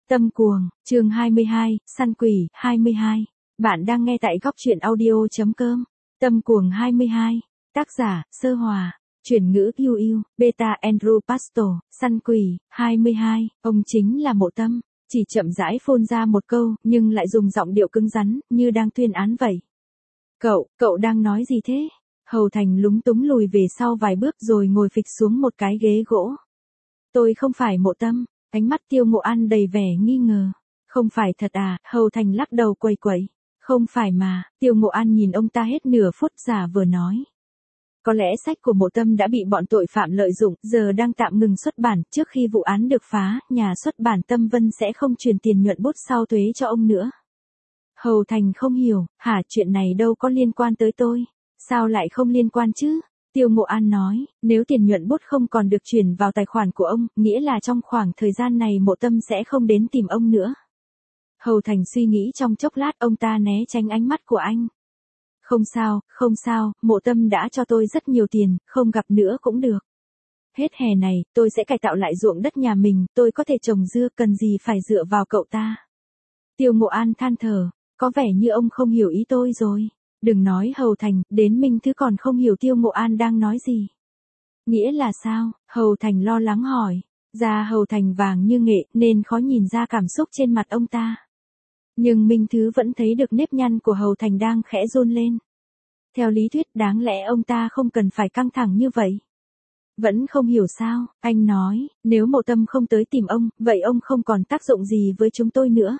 Tâm cuồng, chương 22, săn quỷ, 22. Bạn đang nghe tại góc truyện audio.com. Tâm cuồng 22. Tác giả, Sơ Hòa. Chuyển ngữ Yu, Beta Andrew Pastor, săn quỷ, 22. Ông chính là Mộ Tâm. Chỉ chậm rãi phun ra một câu, nhưng lại dùng giọng điệu cứng rắn, như đang tuyên án vậy. Cậu đang nói gì thế? Hầu Thành lúng túng lùi về sau vài bước rồi ngồi phịch xuống một cái ghế gỗ. Tôi không phải Mộ Tâm. Ánh mắt Tiêu Ngộ An đầy vẻ nghi ngờ. Không phải thật à? Hầu Thành lắc đầu quẩy quẩy. Không phải mà. Tiêu Ngộ An nhìn ông ta hết nửa phút giả vờ nói. Có lẽ sách của Mộ Tâm đã bị bọn tội phạm lợi dụng, giờ đang tạm ngừng xuất bản. Trước khi vụ án được phá, nhà xuất bản Tâm Vân sẽ không truyền tiền nhuận bút sau thuế cho ông nữa. Hầu Thành không hiểu, hả, chuyện này đâu có liên quan tới tôi. Sao lại không liên quan chứ? Tiêu Ngộ An nói, nếu tiền nhuận bút không còn được chuyển vào tài khoản của ông, nghĩa là trong khoảng thời gian này Mộ Tâm sẽ không đến tìm ông nữa. Hầu Thành suy nghĩ trong chốc lát, ông ta né tránh ánh mắt của anh. Không sao, Mộ Tâm đã cho tôi rất nhiều tiền, không gặp nữa cũng được. Hết hè này, tôi sẽ cải tạo lại ruộng đất nhà mình, tôi có thể trồng dưa, cần gì phải dựa vào cậu ta. Tiêu Ngộ An than thở, có vẻ như ông không hiểu ý tôi rồi. Đừng nói Hầu Thành, đến Minh Thứ còn không hiểu Tiêu Ngộ An đang nói gì. Nghĩa là sao? Hầu Thành lo lắng hỏi. Da Hầu Thành vàng như nghệ nên khó nhìn ra cảm xúc trên mặt ông ta. Nhưng Minh Thứ vẫn thấy được nếp nhăn của Hầu Thành đang khẽ run lên. Theo lý thuyết đáng lẽ ông ta không cần phải căng thẳng như vậy. Vẫn không hiểu sao, anh nói, nếu Mộ Tâm không tới tìm ông, vậy ông không còn tác dụng gì với chúng tôi nữa.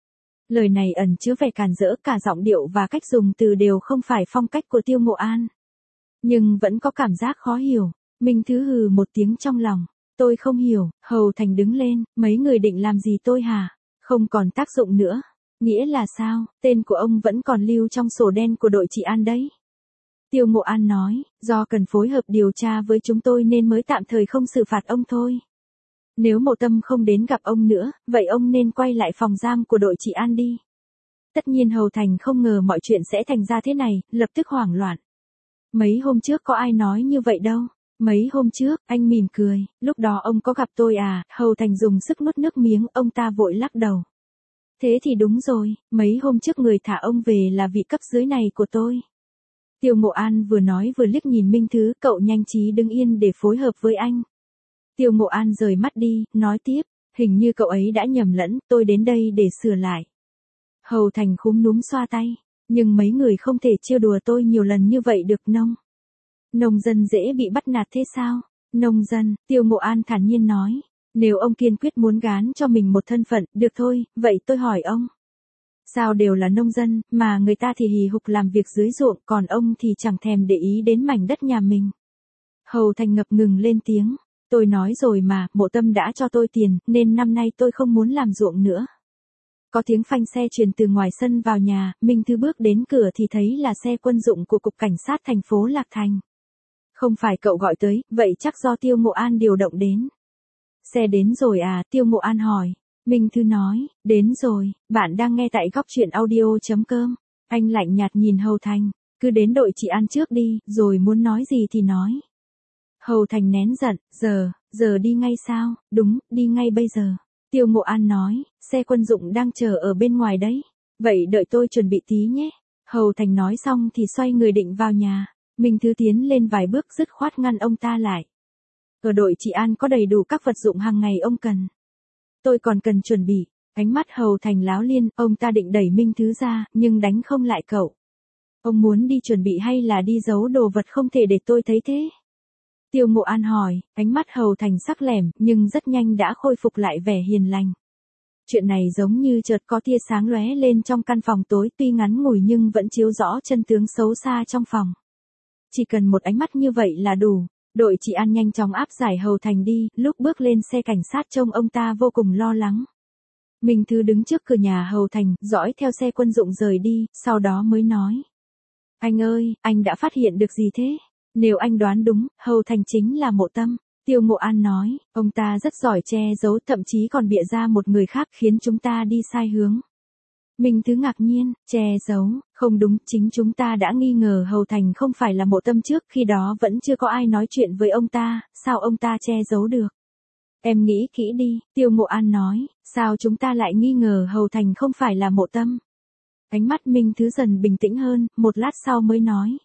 Lời này ẩn chứa vẻ càn rỡ, cả giọng điệu và cách dùng từ đều không phải phong cách của Tiêu Ngộ An. Nhưng vẫn có cảm giác khó hiểu. Minh Thứ hừ một tiếng trong lòng. Tôi không hiểu. Hầu Thành đứng lên, mấy người định làm gì tôi hả? Không còn tác dụng nữa. Nghĩa là sao? Tên của ông vẫn còn lưu trong sổ đen của đội trị an đấy. Tiêu Ngộ An nói, do cần phối hợp điều tra với chúng tôi nên mới tạm thời không xử phạt ông thôi. Nếu Mộ Tâm không đến gặp ông nữa, vậy ông nên quay lại phòng giam của đội trị an đi. Tất nhiên Hầu Thành không ngờ mọi chuyện sẽ thành ra thế này, lập tức hoảng loạn. Mấy hôm trước có ai nói như vậy đâu. Mấy hôm trước, anh mỉm cười, lúc đó ông có gặp tôi à? Hầu Thành dùng sức nuốt nước miếng, ông ta vội lắc đầu. Thế thì đúng rồi, mấy hôm trước người thả ông về là vị cấp dưới này của tôi. Tiêu Ngộ An vừa nói vừa liếc nhìn Minh Thứ, cậu nhanh trí đứng yên để phối hợp với anh. Tiêu Ngộ An rời mắt đi, nói tiếp, hình như cậu ấy đã nhầm lẫn, tôi đến đây để sửa lại. Hầu Thành khúm núm xoa tay, nhưng mấy người không thể trêu đùa tôi nhiều lần như vậy được. Nông dân dễ bị bắt nạt thế sao? Nông dân, Tiêu Ngộ An thản nhiên nói, nếu ông kiên quyết muốn gán cho mình một thân phận, được thôi, vậy tôi hỏi ông. Sao đều là nông dân, mà người ta thì hì hục làm việc dưới ruộng, còn ông thì chẳng thèm để ý đến mảnh đất nhà mình. Hầu Thành ngập ngừng lên tiếng. Tôi nói rồi mà, Mộ Tâm đã cho tôi tiền, nên năm nay tôi không muốn làm ruộng nữa. Có tiếng phanh xe truyền từ ngoài sân vào nhà, Minh Thư bước đến cửa thì thấy là xe quân dụng của Cục Cảnh sát thành phố Lạc Thành. Không phải cậu gọi tới, vậy chắc do Tiêu Ngộ An điều động đến. Xe đến rồi à? Tiêu Ngộ An hỏi. Minh Thư nói, đến rồi, bạn đang nghe tại góc truyện audio.com. Anh lạnh nhạt nhìn Hầu Thành, cứ đến đội trị an trước đi, rồi muốn nói gì thì nói. Hầu Thành nén giận, giờ đi ngay sao? Đúng, đi ngay bây giờ. Tiêu Ngộ An nói, xe quân dụng đang chờ ở bên ngoài đấy. Vậy đợi tôi chuẩn bị tí nhé. Hầu Thành nói xong thì xoay người định vào nhà. Minh Thứ tiến lên vài bước dứt khoát ngăn ông ta lại. Ở đội trị an có đầy đủ các vật dụng hàng ngày ông cần. Tôi còn cần chuẩn bị. Ánh mắt Hầu Thành láo liên, ông ta định đẩy Minh Thứ ra, nhưng đánh không lại cậu. Ông muốn đi chuẩn bị hay là đi giấu đồ vật không thể để tôi thấy thế? Tiêu Ngộ An hỏi, ánh mắt Hầu Thành sắc lẻm, nhưng rất nhanh đã khôi phục lại vẻ hiền lành. Chuyện này giống như chợt có tia sáng lóe lên trong căn phòng tối, tuy ngắn ngủi nhưng vẫn chiếu rõ chân tướng xấu xa trong phòng. Chỉ cần một ánh mắt như vậy là đủ. Đội trị an nhanh chóng áp giải Hầu Thành đi, lúc bước lên xe cảnh sát trông ông ta vô cùng lo lắng. Minh Thư đứng trước cửa nhà Hầu Thành, dõi theo xe quân dụng rời đi, sau đó mới nói. Anh ơi, anh đã phát hiện được gì thế? Nếu anh đoán đúng, Hầu Thành chính là Mộ Tâm. Tiêu Ngộ An nói, ông ta rất giỏi che giấu, thậm chí còn bịa ra một người khác khiến chúng ta đi sai hướng. Minh Thứ ngạc nhiên, che giấu, không đúng, chính chúng ta đã nghi ngờ Hầu Thành không phải là Mộ Tâm trước, khi đó vẫn chưa có ai nói chuyện với ông ta, sao ông ta che giấu được? Em nghĩ kỹ đi, Tiêu Ngộ An nói, sao chúng ta lại nghi ngờ Hầu Thành không phải là Mộ Tâm? Ánh mắt Minh Thứ dần bình tĩnh hơn, một lát sau mới nói.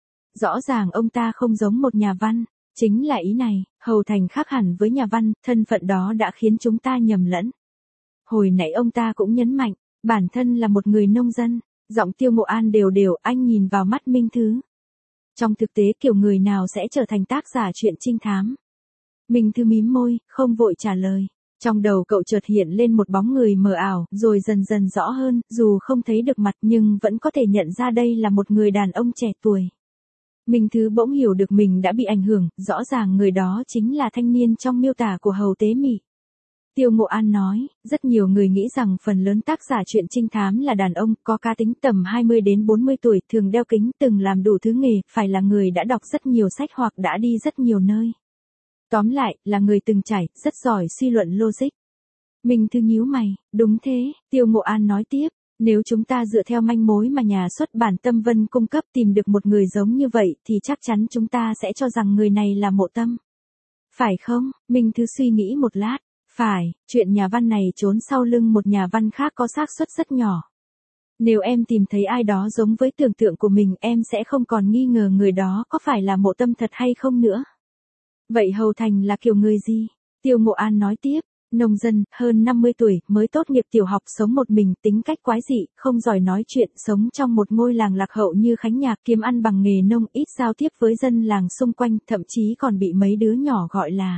Rõ ràng ông ta không giống một nhà văn, chính là ý này, Hầu Thành khác hẳn với nhà văn, thân phận đó đã khiến chúng ta nhầm lẫn. Hồi nãy ông ta cũng nhấn mạnh, bản thân là một người nông dân, giọng Tiêu Ngộ An đều đều, anh nhìn vào mắt Minh Thứ. Trong thực tế kiểu người nào sẽ trở thành tác giả truyện trinh thám? Minh Thứ mím môi, không vội trả lời. Trong đầu cậu chợt hiện lên một bóng người mờ ảo, rồi dần dần rõ hơn, dù không thấy được mặt nhưng vẫn có thể nhận ra đây là một người đàn ông trẻ tuổi. Minh Thứ bỗng hiểu được mình đã bị ảnh hưởng, rõ ràng người đó chính là thanh niên trong miêu tả của Hầu Tế Mị. Tiêu Ngộ An nói, rất nhiều người nghĩ rằng phần lớn tác giả truyện trinh thám là đàn ông, có cá tính tầm 20 đến 40 tuổi, thường đeo kính, từng làm đủ thứ nghề, phải là người đã đọc rất nhiều sách hoặc đã đi rất nhiều nơi. Tóm lại, là người từng trải, rất giỏi suy luận logic. Minh Thứ nhíu mày, đúng thế, Tiêu Ngộ An nói tiếp, nếu chúng ta dựa theo manh mối mà nhà xuất bản Tâm Vân cung cấp tìm được một người giống như vậy thì chắc chắn chúng ta sẽ cho rằng người này là Mộ Tâm. Phải không? Minh Thứ suy nghĩ một lát. Phải, chuyện nhà văn này trốn sau lưng một nhà văn khác có xác suất rất nhỏ. Nếu em tìm thấy ai đó giống với tưởng tượng của mình em sẽ không còn nghi ngờ người đó có phải là Mộ Tâm thật hay không nữa. Vậy Hầu Thành là kiểu người gì? Tiêu Ngộ An nói tiếp, nông dân, hơn 50 tuổi, mới tốt nghiệp tiểu học, sống một mình, tính cách quái dị, không giỏi nói chuyện, sống trong một ngôi làng lạc hậu như Khánh Nhạc, kiếm ăn bằng nghề nông, ít giao tiếp với dân làng xung quanh, thậm chí còn bị mấy đứa nhỏ gọi là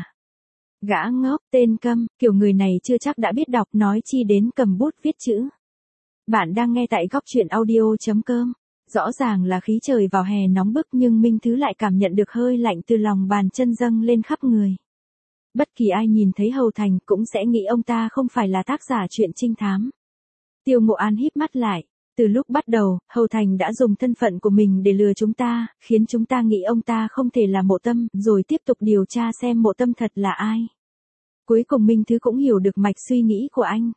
gã ngốc, tên câm, kiểu người này chưa chắc đã biết đọc, nói chi đến cầm bút viết chữ. Bạn đang nghe tại góc truyện audio.com. Rõ ràng là khí trời vào hè nóng bức nhưng Minh Thứ lại cảm nhận được hơi lạnh từ lòng bàn chân dâng lên khắp người. Bất kỳ ai nhìn thấy Hầu Thành cũng sẽ nghĩ ông ta không phải là tác giả truyện trinh thám. Tiêu Ngộ An híp mắt lại. Từ lúc bắt đầu, Hầu Thành đã dùng thân phận của mình để lừa chúng ta, khiến chúng ta nghĩ ông ta không thể là Mộ Tâm, rồi tiếp tục điều tra xem Mộ Tâm thật là ai. Cuối cùng Minh Thứ cũng hiểu được mạch suy nghĩ của anh.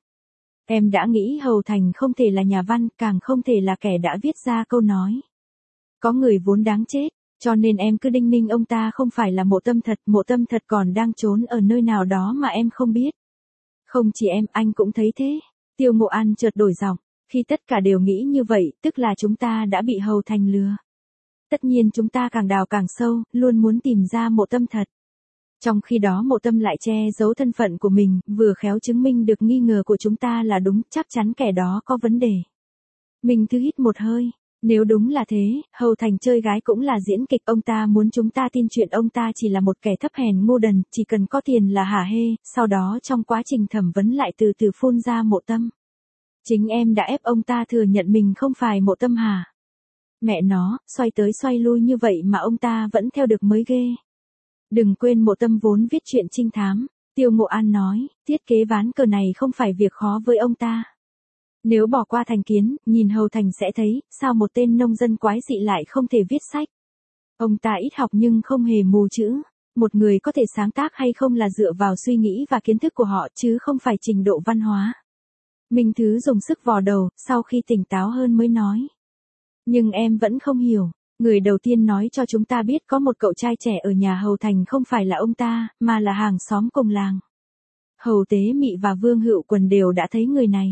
Em đã nghĩ Hầu Thành không thể là nhà văn, càng không thể là kẻ đã viết ra câu nói. Có người vốn đáng chết, cho nên em cứ đinh ninh ông ta không phải là Mộ Tâm thật còn đang trốn ở nơi nào đó mà em không biết. Không chỉ em, anh cũng thấy thế. Tiêu Ngộ An chợt đổi giọng, khi tất cả đều nghĩ như vậy, tức là chúng ta đã bị Hầu Thành lừa. Tất nhiên chúng ta càng đào càng sâu, luôn muốn tìm ra Mộ Tâm thật. Trong khi đó Mộ Tâm lại che giấu thân phận của mình, vừa khéo chứng minh được nghi ngờ của chúng ta là đúng, chắc chắn kẻ đó có vấn đề. Minh Thứ hít một hơi, nếu đúng là thế, Hầu Thành chơi gái cũng là diễn kịch, ông ta muốn chúng ta tin chuyện ông ta chỉ là một kẻ thấp hèn ngu đần, chỉ cần có tiền là hả hê, sau đó trong quá trình thẩm vấn lại từ từ phun ra Mộ Tâm. Chính em đã ép ông ta thừa nhận mình không phải Mộ Tâm hả? Mẹ nó, xoay tới xoay lui như vậy mà ông ta vẫn theo được mới ghê. Đừng quên Mộ Tâm vốn viết truyện trinh thám, Tiêu Ngộ An nói, thiết kế ván cờ này không phải việc khó với ông ta. Nếu bỏ qua thành kiến, nhìn Hầu Thành sẽ thấy, sao một tên nông dân quái dị lại không thể viết sách. Ông ta ít học nhưng không hề mù chữ. Một người có thể sáng tác hay không là dựa vào suy nghĩ và kiến thức của họ chứ không phải trình độ văn hóa. Minh Thứ dùng sức vò đầu, sau khi tỉnh táo hơn mới nói. Nhưng em vẫn không hiểu. Người đầu tiên nói cho chúng ta biết có một cậu trai trẻ ở nhà Hầu Thành không phải là ông ta, mà là hàng xóm cùng làng. Hầu Tế Mị và Vương Hữu Quần đều đã thấy người này.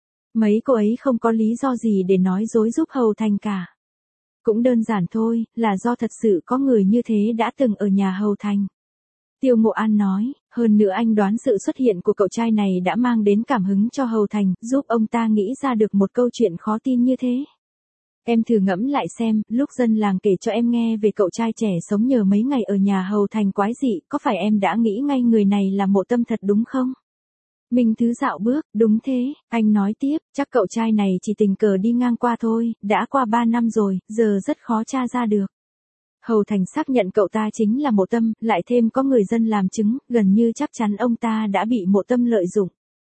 Mấy cô ấy không có lý do gì để nói dối giúp Hầu Thành cả. Cũng đơn giản thôi, là do thật sự có người như thế đã từng ở nhà Hầu Thành. Tiêu Ngộ An nói, hơn nữa anh đoán sự xuất hiện của cậu trai này đã mang đến cảm hứng cho Hầu Thành, giúp ông ta nghĩ ra được một câu chuyện khó tin như thế. Em thử ngẫm lại xem, lúc dân làng kể cho em nghe về cậu trai trẻ sống nhờ mấy ngày ở nhà Hầu Thành quái dị, có phải em đã nghĩ ngay người này là Mộ Tâm thật đúng không? Minh Thứ dạo bước, đúng thế, anh nói tiếp, chắc cậu trai này chỉ tình cờ đi ngang qua thôi, đã qua 3 năm rồi, giờ rất khó tra ra được. Hầu Thành xác nhận cậu ta chính là Mộ Tâm, lại thêm có người dân làm chứng, gần như chắc chắn ông ta đã bị Mộ Tâm lợi dụng.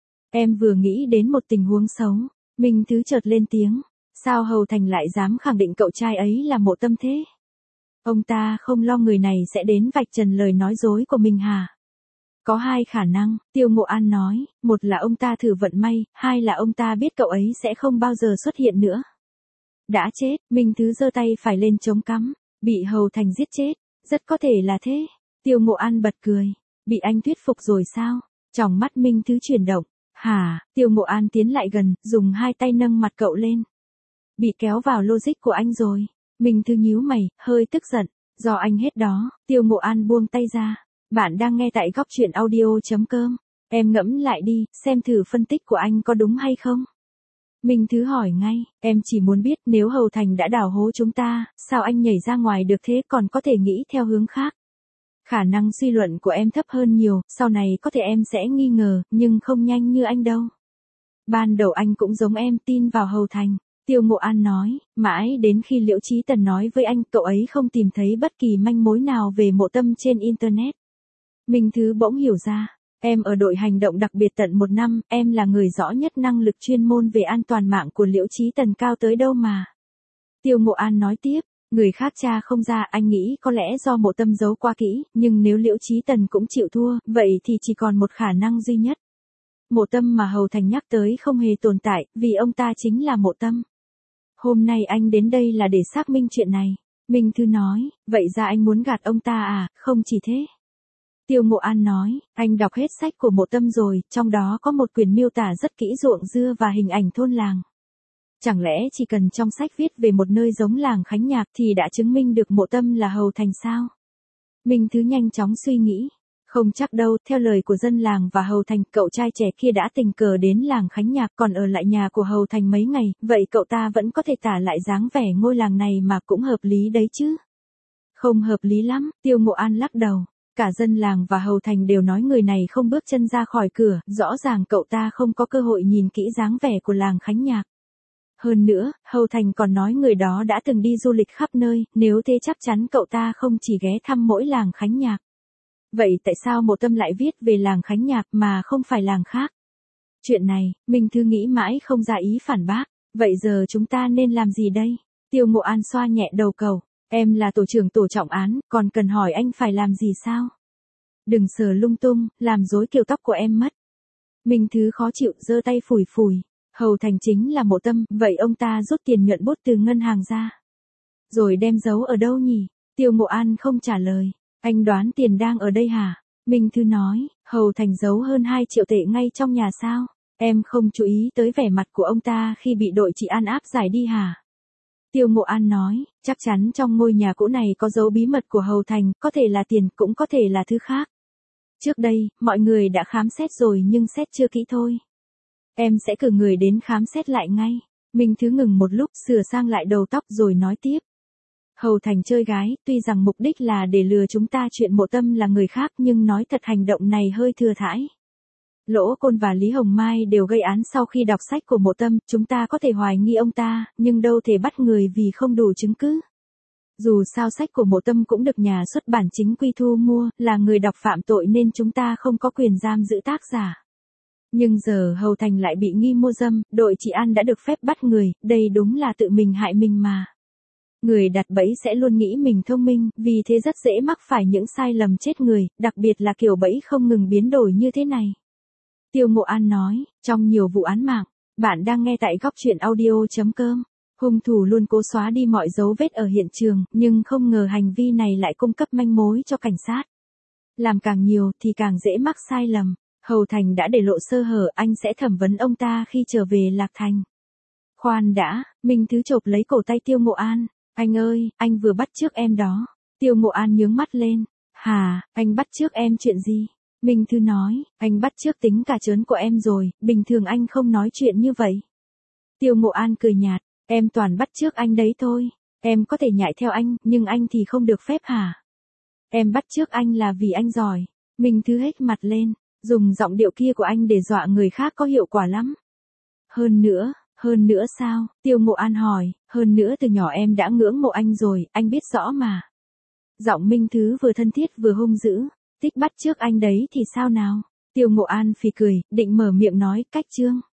Em vừa nghĩ đến một tình huống xấu, Minh Thứ chợt lên tiếng. Sao Hầu Thành lại dám khẳng định cậu trai ấy là Mộ Tâm thế? Ông ta không lo người này sẽ đến vạch trần lời nói dối của mình hả? Có hai khả năng, Tiêu Ngộ An nói, một là ông ta thử vận may, hai là ông ta biết cậu ấy sẽ không bao giờ xuất hiện nữa. Đã chết, Minh Thứ giơ tay phải lên chống cắm, bị Hầu Thành giết chết, rất có thể là thế. Tiêu Ngộ An bật cười. Bị anh thuyết phục rồi sao? Tròng mắt Minh Thứ chuyển động. Hả? Tiêu Ngộ An tiến lại gần, dùng hai tay nâng mặt cậu lên. Bị kéo vào logic của anh rồi. Minh Thứ nhíu mày, hơi tức giận. Do anh hết đó. Tiêu Ngộ An buông tay ra. Bạn đang nghe tại góc truyện audio.com. Em ngẫm lại đi, xem thử phân tích của anh có đúng hay không. Minh Thứ hỏi ngay, em chỉ muốn biết nếu Hầu Thành đã đào hố chúng ta, sao anh nhảy ra ngoài được thế, còn có thể nghĩ theo hướng khác. Khả năng suy luận của em thấp hơn nhiều, sau này có thể em sẽ nghi ngờ, nhưng không nhanh như anh đâu. Ban đầu anh cũng giống em, tin vào Hầu Thành. Tiêu Ngộ An nói, mãi đến khi Liễu Chí Tần nói với anh, cậu ấy không tìm thấy bất kỳ manh mối nào về Mộ Tâm trên Internet. Minh Thứ bỗng hiểu ra. Em ở đội hành động đặc biệt tận 1 năm, em là người rõ nhất năng lực chuyên môn về an toàn mạng của Liễu Chí Tần cao tới đâu mà. Tiêu Ngộ An nói tiếp, người khác tra không ra, anh nghĩ có lẽ do Mộ Tâm giấu quá kỹ, nhưng nếu Liễu Chí Tần cũng chịu thua, vậy thì chỉ còn một khả năng duy nhất. Mộ Tâm mà Hầu Thành nhắc tới không hề tồn tại, vì ông ta chính là Mộ Tâm. Hôm nay anh đến đây là để xác minh chuyện này. Minh Thư nói, vậy ra anh muốn gạt ông ta à? Không chỉ thế. Tiêu Ngộ An nói, anh đọc hết sách của Mộ Tâm rồi, trong đó có một quyển miêu tả rất kỹ ruộng dưa và hình ảnh thôn làng. Chẳng lẽ chỉ cần trong sách viết về một nơi giống làng Khánh Nhạc thì đã chứng minh được Mộ Tâm là Hầu Thành sao? Minh Thứ nhanh chóng suy nghĩ. Không chắc đâu, theo lời của dân làng và Hầu Thành, cậu trai trẻ kia đã tình cờ đến làng Khánh Nhạc còn ở lại nhà của Hầu Thành mấy ngày, vậy cậu ta vẫn có thể tả lại dáng vẻ ngôi làng này mà cũng hợp lý đấy chứ. Không hợp lý lắm, Tiêu Ngộ An lắc đầu. Cả dân làng và Hầu Thành đều nói người này không bước chân ra khỏi cửa, rõ ràng cậu ta không có cơ hội nhìn kỹ dáng vẻ của làng Khánh Nhạc. Hơn nữa, Hầu Thành còn nói người đó đã từng đi du lịch khắp nơi, nếu thế chắc chắn cậu ta không chỉ ghé thăm mỗi làng Khánh Nhạc. Vậy tại sao Mộ Tâm lại viết về làng Khánh Nhạc mà không phải làng khác? Chuyện này, Minh Thư nghĩ mãi không ra ý phản bác. Vậy giờ chúng ta nên làm gì đây? Tiêu Ngộ An xoa nhẹ đầu cậu. Em là tổ trưởng tổ trọng án, còn cần hỏi anh phải làm gì sao? Đừng sờ lung tung, làm rối kiểu tóc của em mất. Minh Thứ khó chịu, giơ tay phủi phủi. Hầu Thành chính là Mộ Tâm, vậy ông ta rút tiền nhuận bút từ ngân hàng ra. Rồi đem giấu ở đâu nhỉ? Tiêu Ngộ An không trả lời. Anh đoán tiền đang ở đây hả? Minh Thư nói, Hầu Thành giấu hơn 2 triệu tệ ngay trong nhà sao? Em không chú ý tới vẻ mặt của ông ta khi bị đội trị an áp giải đi hả? Tiêu Ngộ An nói, chắc chắn trong ngôi nhà cũ này có dấu bí mật của Hầu Thành, có thể là tiền, cũng có thể là thứ khác. Trước đây, mọi người đã khám xét rồi nhưng xét chưa kỹ thôi. Em sẽ cử người đến khám xét lại ngay. Minh Thứ ngừng một lúc, sửa sang lại đầu tóc rồi nói tiếp. Hầu Thành chơi gái, tuy rằng mục đích là để lừa chúng ta chuyện Mộ Tâm là người khác nhưng nói thật hành động này hơi thừa thãi. Lỗ Côn và Lý Hồng Mai đều gây án sau khi đọc sách của Mộ Tâm, chúng ta có thể hoài nghi ông ta, nhưng đâu thể bắt người vì không đủ chứng cứ. Dù sao sách của Mộ Tâm cũng được nhà xuất bản chính quy thu mua, là người đọc phạm tội nên chúng ta không có quyền giam giữ tác giả. Nhưng giờ Hầu Thành lại bị nghi mua dâm, đội trị an đã được phép bắt người, đây đúng là tự mình hại mình mà. Người đặt bẫy sẽ luôn nghĩ mình thông minh, vì thế rất dễ mắc phải những sai lầm chết người, đặc biệt là kiểu bẫy không ngừng biến đổi như thế này. Tiêu Ngộ An nói, trong nhiều vụ án mạng, bạn đang nghe tại góc truyện audio.com. Hung thủ luôn cố xóa đi mọi dấu vết ở hiện trường, nhưng không ngờ hành vi này lại cung cấp manh mối cho cảnh sát. Làm càng nhiều thì càng dễ mắc sai lầm. Hầu Thành đã để lộ sơ hở, anh sẽ thẩm vấn ông ta khi trở về Lạc Thành. Khoan đã, Minh Thứ chộp lấy cổ tay Tiêu Ngộ An. Anh ơi, anh vừa bắt chước em đó. Tiêu Ngộ An nhướng mắt lên. Hà, anh bắt chước em chuyện gì? Minh Thư nói, anh bắt chước tính cả trớn của em rồi, bình thường anh không nói chuyện như vậy. Tiêu Ngộ An cười nhạt, em toàn bắt chước anh đấy thôi. Em có thể nhại theo anh, nhưng anh thì không được phép hả? Em bắt chước anh là vì anh giỏi. Minh Thư hếch mặt lên, dùng giọng điệu kia của anh để dọa người khác có hiệu quả lắm. Hơn nữa sao? Tiêu Ngộ An hỏi, hơn nữa từ nhỏ em đã ngưỡng mộ anh rồi, anh biết rõ mà. Giọng Minh Thứ vừa thân thiết vừa hung dữ, thích bắt chước anh đấy thì sao nào? Tiêu Ngộ An phì cười, định mở miệng nói, cách chương.